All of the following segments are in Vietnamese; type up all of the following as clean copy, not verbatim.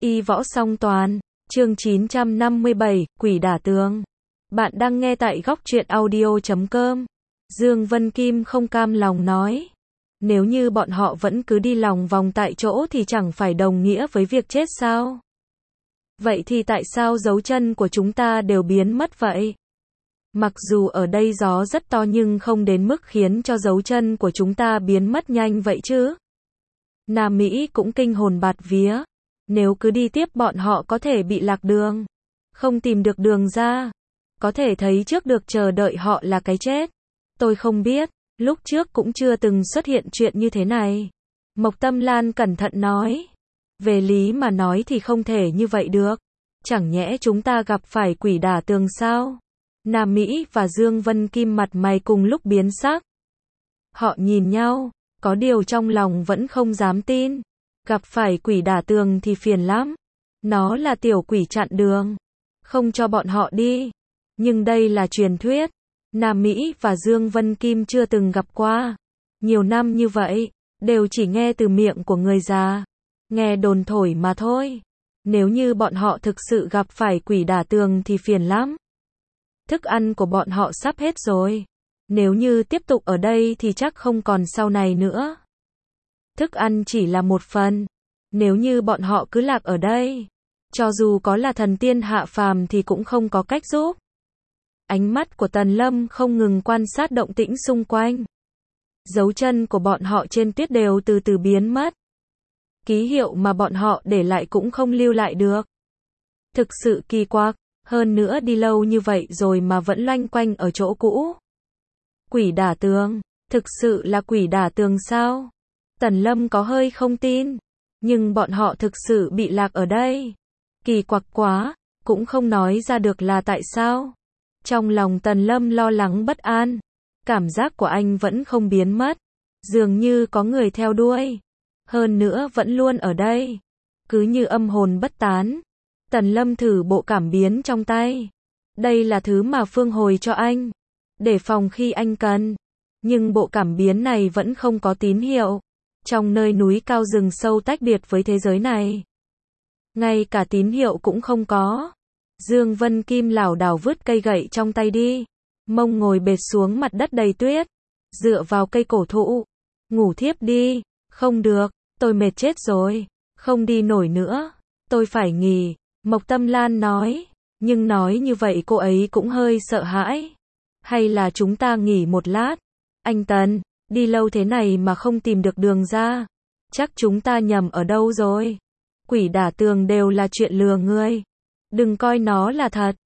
Y võ song toàn, chương 957, Quỷ đả tường. Bạn đang nghe tại góc truyện audio.com. Dương Vân Kim không cam lòng nói. Nếu như bọn họ vẫn cứ đi lòng vòng tại chỗ thì chẳng phải đồng nghĩa với việc chết sao? Vậy thì tại sao dấu chân của chúng ta đều biến mất vậy? Mặc dù ở đây gió rất to nhưng không đến mức khiến cho dấu chân của chúng ta biến mất nhanh vậy chứ. Nam Mỹ cũng kinh hồn bạt vía. Nếu cứ đi tiếp bọn họ có thể bị lạc đường, không tìm được đường ra, có thể thấy trước được chờ đợi họ là cái chết. Tôi không biết, lúc trước cũng chưa từng xuất hiện chuyện như thế này. Mộc Tâm Lan cẩn thận nói. Về lý mà nói thì không thể như vậy được. Chẳng nhẽ chúng ta gặp phải quỷ đả tường sao? Nam Mỹ và Dương Vân Kim mặt mày cùng lúc biến sắc. Họ nhìn nhau, có điều trong lòng vẫn không dám tin. Gặp phải quỷ đả tường thì phiền lắm. Nó là tiểu quỷ chặn đường, không cho bọn họ đi. Nhưng đây là truyền thuyết. Nam Mỹ và Dương Vân Kim chưa từng gặp qua. Nhiều năm như vậy, đều chỉ nghe từ miệng của người già. Nghe đồn thổi mà thôi. Nếu như bọn họ thực sự gặp phải quỷ đả tường thì phiền lắm. Thức ăn của bọn họ sắp hết rồi. Nếu như tiếp tục ở đây thì chắc không còn sau này nữa. Thức ăn chỉ là một phần. Nếu như bọn họ cứ lạc ở đây, cho dù có là thần tiên hạ phàm thì cũng không có cách giúp. Ánh mắt của Tần Lâm không ngừng quan sát động tĩnh xung quanh. Dấu chân của bọn họ trên tuyết đều từ từ biến mất. Ký hiệu mà bọn họ để lại cũng không lưu lại được. Thực sự kỳ quặc, hơn nữa đi lâu như vậy rồi mà vẫn loanh quanh ở chỗ cũ. Quỷ đả tường, thực sự là quỷ đả tường sao? Tần Lâm có hơi không tin, nhưng bọn họ thực sự bị lạc ở đây. Kỳ quặc quá, cũng không nói ra được là tại sao. Trong lòng Tần Lâm lo lắng bất an, cảm giác của anh vẫn không biến mất, dường như có người theo đuôi, hơn nữa vẫn luôn ở đây, cứ như âm hồn bất tán. Tần Lâm thử bộ cảm biến trong tay. Đây là thứ mà Phương hồi cho anh, để phòng khi anh cần. Nhưng bộ cảm biến này vẫn không có tín hiệu. Trong nơi núi cao rừng sâu tách biệt với thế giới này, ngay cả tín hiệu cũng không có. Dương Vân Kim lảo đảo vứt cây gậy trong tay đi, mông ngồi bệt xuống mặt đất đầy tuyết, dựa vào cây cổ thụ, ngủ thiếp đi. Không được, tôi mệt chết rồi, không đi nổi nữa, tôi phải nghỉ, Mộc Tâm Lan nói. Nhưng nói như vậy cô ấy cũng hơi sợ hãi. Hay là chúng ta nghỉ một lát? Anh Tần, đi lâu thế này mà không tìm được đường ra, chắc chúng ta nhầm ở đâu rồi. Quỷ đả tường đều là chuyện lừa người, đừng coi nó là thật.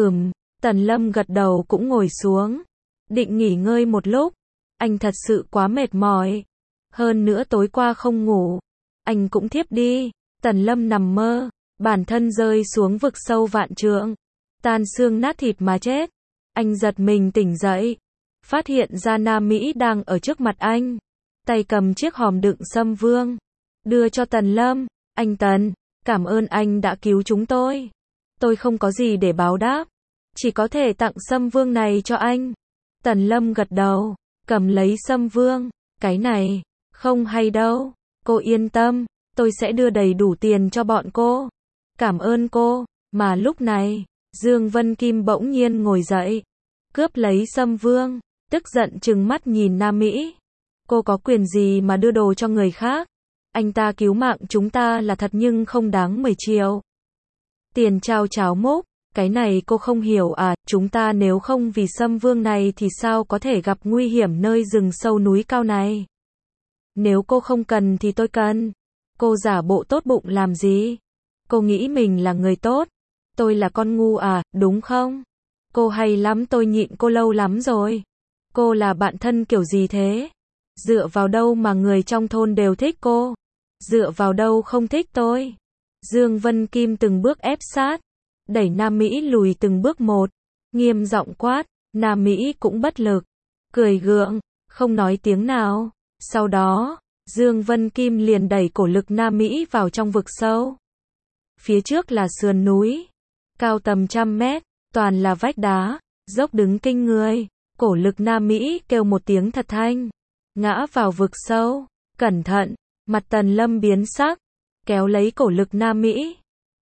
Tần Lâm gật đầu cũng ngồi xuống, định nghỉ ngơi một lúc. Anh thật sự quá mệt mỏi, hơn nữa tối qua không ngủ. Anh cũng thiếp đi. Tần Lâm nằm mơ, bản thân rơi xuống vực sâu vạn trượng, tan xương nát thịt mà chết. Anh giật mình tỉnh dậy, phát hiện ra Nam Mỹ đang ở trước mặt anh, tay cầm chiếc hòm đựng sâm vương, đưa cho Tần Lâm. Anh Tần, cảm ơn anh đã cứu chúng tôi. Tôi không có gì để báo đáp, chỉ có thể tặng sâm vương này cho anh. Tần Lâm gật đầu, cầm lấy sâm vương. Cái này, không hay đâu, cô yên tâm, tôi sẽ đưa đầy đủ tiền cho bọn cô. Cảm ơn cô. Mà lúc này, Dương Vân Kim bỗng nhiên ngồi dậy, cướp lấy sâm vương, tức giận trừng mắt nhìn Nam Mỹ. Cô có quyền gì mà đưa đồ cho người khác? Anh ta cứu mạng chúng ta là thật nhưng không đáng 10 triệu. Tiền trao cháo múc, cái này cô không hiểu à? Chúng ta nếu không vì sâm vương này thì sao có thể gặp nguy hiểm nơi rừng sâu núi cao này? Nếu cô không cần thì tôi cần. Cô giả bộ tốt bụng làm gì? Cô nghĩ mình là người tốt, tôi là con ngu à, đúng không? Cô hay lắm, tôi nhịn cô lâu lắm rồi. Cô là bạn thân kiểu gì thế? Dựa vào đâu mà người trong thôn đều thích cô? Dựa vào đâu không thích tôi? Dương Vân Kim từng bước ép sát, đẩy Nam Mỹ lùi từng bước một, nghiêm giọng quát. Nam Mỹ cũng bất lực, cười gượng, không nói tiếng nào. Sau đó, Dương Vân Kim liền đẩy cổ lực Nam Mỹ vào trong vực sâu. Phía trước là sườn núi, cao tầm 100 mét, toàn là vách đá, dốc đứng kinh người. Cổ lực Nam Mỹ kêu một tiếng thật thanh, ngã vào vực sâu. Cẩn thận, mặt Tần Lâm biến sắc, kéo lấy cổ lực Nam Mỹ.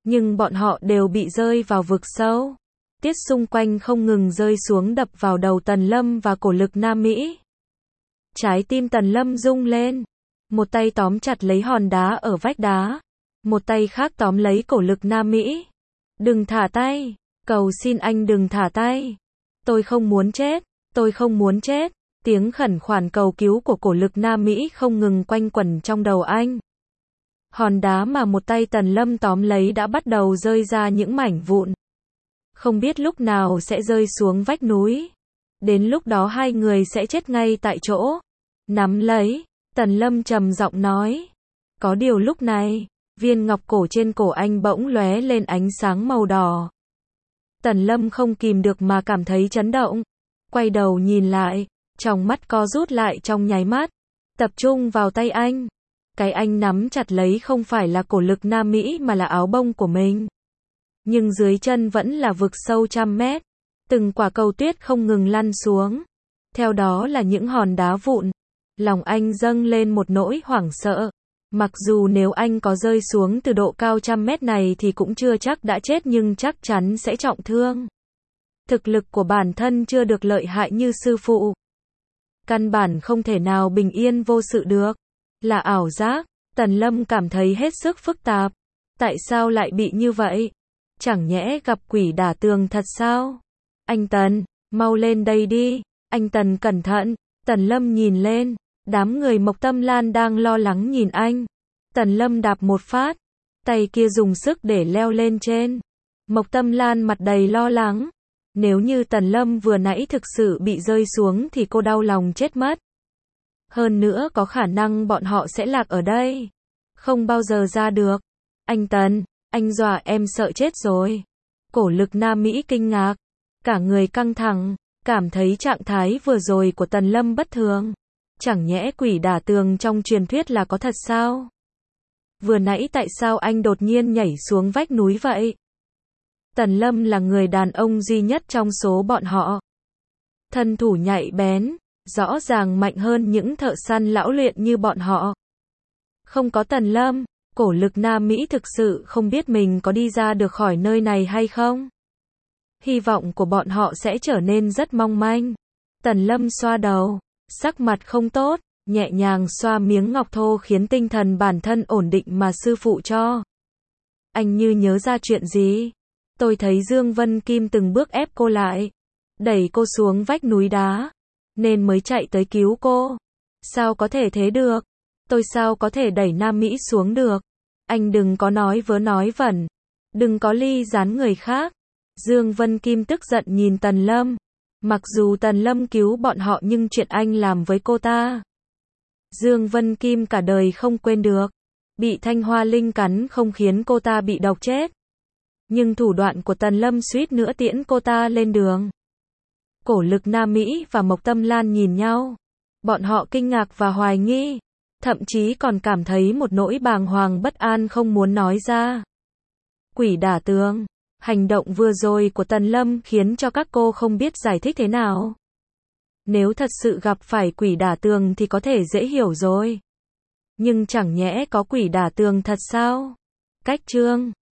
Nhưng bọn họ đều bị rơi vào vực sâu. Tiết xung quanh không ngừng rơi xuống đập vào đầu Tần Lâm và cổ lực Nam Mỹ. Trái tim Tần Lâm rung lên. Một tay tóm chặt lấy hòn đá ở vách đá. Một tay khác tóm lấy cổ lực Nam Mỹ. Đừng thả tay. Cầu xin anh đừng thả tay. Tôi không muốn chết. Tôi không muốn chết. Tiếng khẩn khoản cầu cứu của cổ lực Nam Mỹ không ngừng quanh quẩn trong đầu anh. Hòn đá mà một tay Tần Lâm tóm lấy đã bắt đầu rơi ra những mảnh vụn. Không biết lúc nào sẽ rơi xuống vách núi. Đến lúc đó hai người sẽ chết ngay tại chỗ. Nắm lấy, Tần Lâm trầm giọng nói. Có điều lúc này, viên ngọc cổ trên cổ anh bỗng lóe lên ánh sáng màu đỏ. Tần Lâm không kìm được mà cảm thấy chấn động. Quay đầu nhìn lại, trong mắt co rút lại trong nháy mắt. Tập trung vào tay anh. Cái anh nắm chặt lấy không phải là cổ lực Nam Mỹ mà là áo bông của mình. Nhưng dưới chân vẫn là vực sâu trăm mét. Từng quả cầu tuyết không ngừng lăn xuống. Theo đó là những hòn đá vụn. Lòng anh dâng lên một nỗi hoảng sợ. Mặc dù nếu anh có rơi xuống từ độ cao trăm mét này thì cũng chưa chắc đã chết nhưng chắc chắn sẽ trọng thương. Thực lực của bản thân chưa được lợi hại như sư phụ. Căn bản không thể nào bình yên vô sự được. Là ảo giác. Tần Lâm cảm thấy hết sức phức tạp. Tại sao lại bị như vậy? Chẳng nhẽ gặp quỷ đả tường thật sao? Anh Tần, mau lên đây đi. Anh Tần cẩn thận. Tần Lâm nhìn lên. Đám người Mộc Tâm Lan đang lo lắng nhìn anh. Tần Lâm đạp một phát. Tay kia dùng sức để leo lên trên. Mộc Tâm Lan mặt đầy lo lắng. Nếu như Tần Lâm vừa nãy thực sự bị rơi xuống thì cô đau lòng chết mất. Hơn nữa có khả năng bọn họ sẽ lạc ở đây. Không bao giờ ra được. Anh Tần, anh dọa em sợ chết rồi. Cổ lực Nam Mỹ kinh ngạc. Cả người căng thẳng. Cảm thấy trạng thái vừa rồi của Tần Lâm bất thường. Chẳng nhẽ quỷ đả tường trong truyền thuyết là có thật sao? Vừa nãy tại sao anh đột nhiên nhảy xuống vách núi vậy? Tần Lâm là người đàn ông duy nhất trong số bọn họ. Thân thủ nhạy bén, rõ ràng mạnh hơn những thợ săn lão luyện như bọn họ. Không có Tần Lâm, cổ lực Nam Mỹ thực sự không biết mình có đi ra được khỏi nơi này hay không. Hy vọng của bọn họ sẽ trở nên rất mong manh. Tần Lâm xoa đầu, sắc mặt không tốt, nhẹ nhàng xoa miếng ngọc thô khiến tinh thần bản thân ổn định mà sư phụ cho. Anh như nhớ ra chuyện gì? Tôi thấy Dương Vân Kim từng bước ép cô lại, đẩy cô xuống vách núi đá, nên mới chạy tới cứu cô. Sao có thể thế được? Tôi sao có thể đẩy Nam Mỹ xuống được? Anh đừng có nói vớ nói vẩn, đừng có ly gián người khác. Dương Vân Kim tức giận nhìn Tần Lâm. Mặc dù Tần Lâm cứu bọn họ nhưng chuyện anh làm với cô ta, Dương Vân Kim cả đời không quên được. Bị Thanh Hoa Linh cắn không khiến cô ta bị độc chết. Nhưng thủ đoạn của Tần Lâm suýt nữa tiễn cô ta lên đường. Cổ lực Nam Mỹ và Mộc Tâm Lan nhìn nhau. Bọn họ kinh ngạc và hoài nghi. Thậm chí còn cảm thấy một nỗi bàng hoàng bất an không muốn nói ra. Quỷ đả tường. Hành động vừa rồi của Tần Lâm khiến cho các cô không biết giải thích thế nào. Nếu thật sự gặp phải quỷ đả tường thì có thể dễ hiểu rồi. Nhưng chẳng nhẽ có quỷ đả tường thật sao? Cách chương